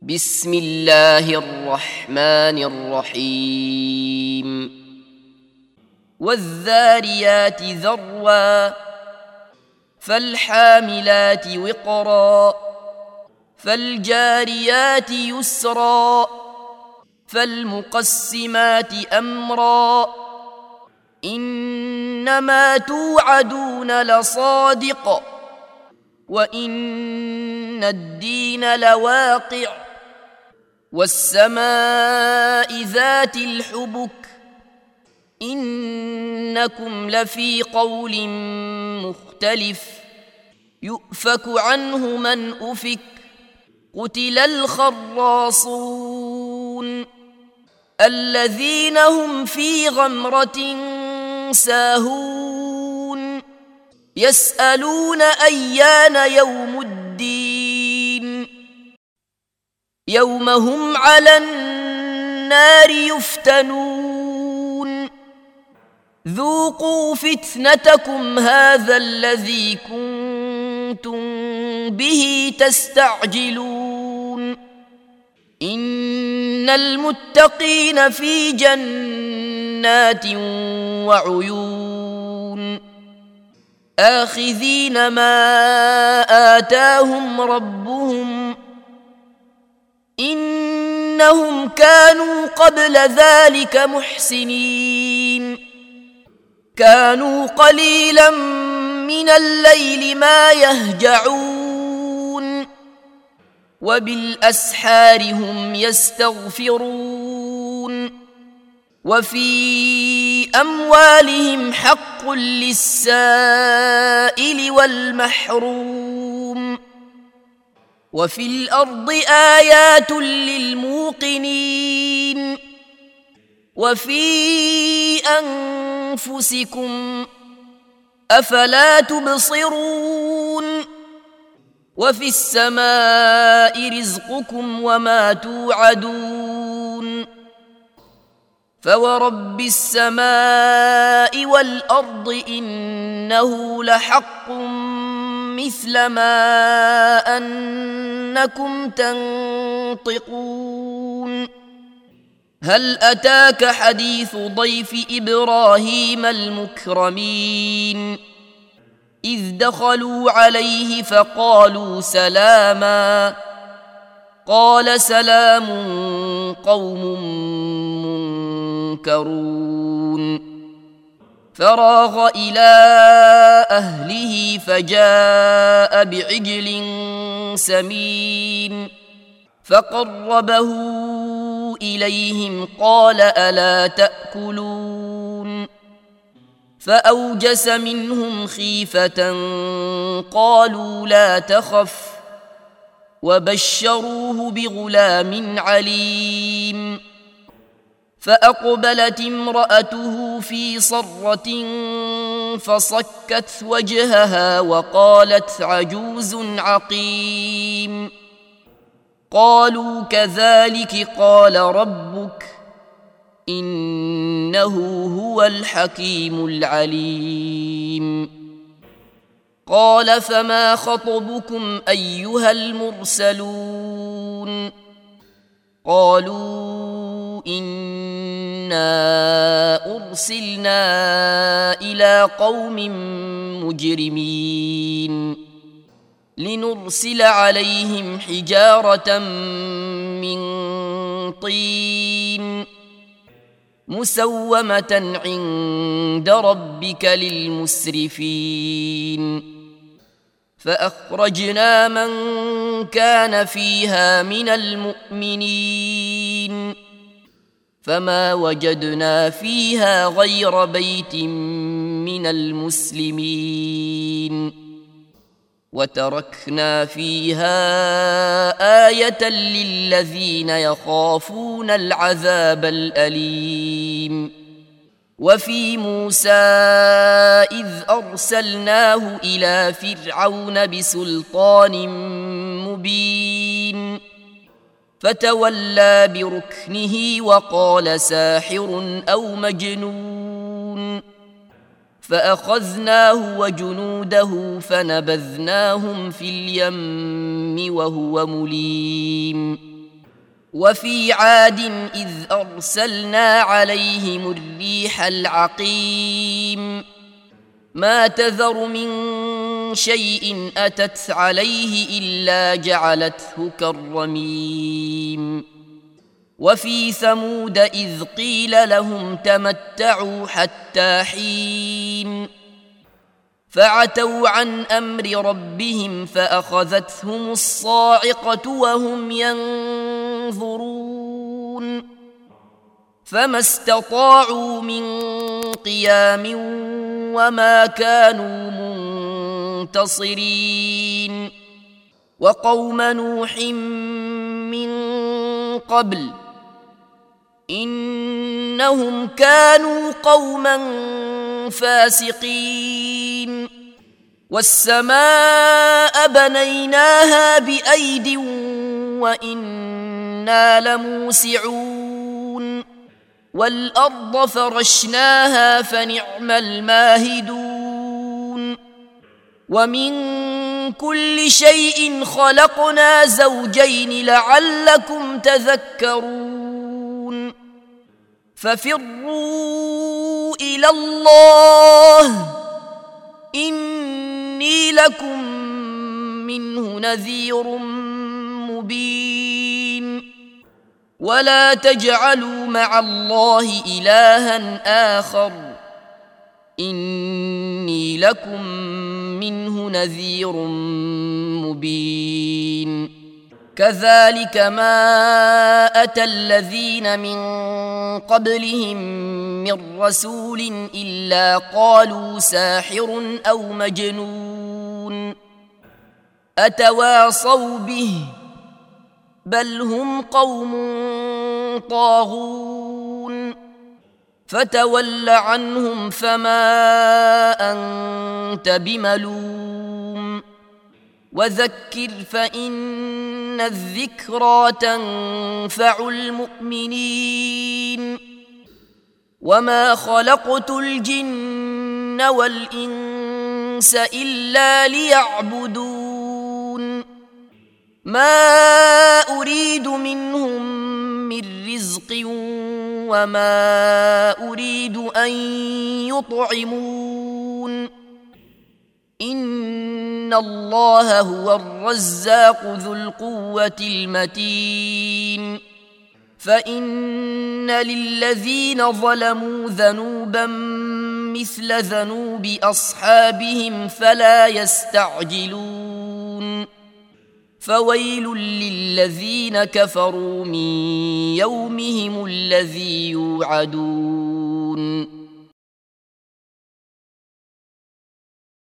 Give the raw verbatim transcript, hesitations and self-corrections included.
بسم الله الرحمن الرحيم والذاريات ذروا فالحاملات وقرا فالجاريات يسرا فالمقسمات أمرا إنما توعدون لصادق وإن الدين لواقع والسماء ذات الحبك إنكم لفي قول مختلف يؤفك عنه من أفك قتل الخراصون الذين هم في غمرة ساهون يسألون أيان يوم الدين يوم هم على النار يفتنون ذوقوا فتنتكم هذا الذي كنتم به تستعجلون إن المتقين في جنات وعيون آخذين ما آتاهم ربهم إنهم كانوا قبل ذلك محسنين كانوا قليلا من الليل ما يهجعون وبالأسحار هم يستغفرون وفي أموالهم حق للسائل والمحروم وفي الأرض آيات للموقنين وفي أنفسكم أفلا تبصرون وفي السماء رزقكم وما توعدون فورب السماء والأرض إنه لحق مثل ما أنكم تنطقون هل أتاك حديث ضيف إبراهيم المكرمين إذ دخلوا عليه فقالوا سلاما قال سلام قوم منكرون فراغ إلى أهله فجاء بعجل سمين فقربه إليهم قال ألا تأكلون فأوجس منهم خيفة قالوا لا تخف وبشروه بغلام عليم فأقبلت امرأته في صرة فصكت وجهها وقالت عجوز عقيم قالوا كذلك قال ربك إنه هو الحكيم العليم قال فما خطبكم أيها المرسلون قالوا إنا أرسلنا إلى قوم مجرمين لنرسل عليهم حجارة من طين مسومة عند ربك للمسرفين فأخرجنا من كان فيها من المؤمنين فما وجدنا فيها غير بيت من المسلمين وتركنا فيها آية للذين يخافون العذاب الأليم وفي موسى إذ أرسلناه إلى فرعون بسلطان مبين فتولى بركنه وقال ساحر أو مجنون فأخذناه وجنوده فنبذناهم في اليم وهو مليم وفي عاد إذ أرسلنا عليهم الريح العقيم ما تذر من شيء أتت عليه إلا جعلته كالرميم وفي ثمود إذ قيل لهم تمتعوا حتى حين فعتوا عن أمر ربهم فأخذتهم الصاعقة وهم ينظرون فما استطاعوا من قيام وما كانوا منتصرين وقوم نوح من قبل إنهم كانوا قوما فاسقين والسماء بنيناها بأيد وإنا لموسعون والأرض فرشناها فنعم الماهدون ومن كل شيء خلقنا زوجين لعلكم تذكرون ففروا إلى الله إني لكم منه نذير مبين ولا تجعلوا مع الله إلها آخر إني لكم منه نذير مبين كذلك ما أتى الذين من قبلهم من رسول إلا قالوا ساحر أو مجنون أتواصوا به بل هم قوم طاغون فتول عنهم فما أنت بملوم وذكر فإن الذكرى تنفع المؤمنين وما خلقت الجن والإنس إلا ليعبدون ما أريد منهم من رزق وما أريد أن يطعمون إن الله هو الرزاق ذو القوة المتين فإن للذين ظلموا ذنوبا مثل ذنوب أصحابهم فلا يستعجلون فويل للذين كفروا من يومهم الذي يوعدون